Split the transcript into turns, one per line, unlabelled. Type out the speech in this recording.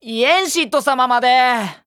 イエンシット様まで。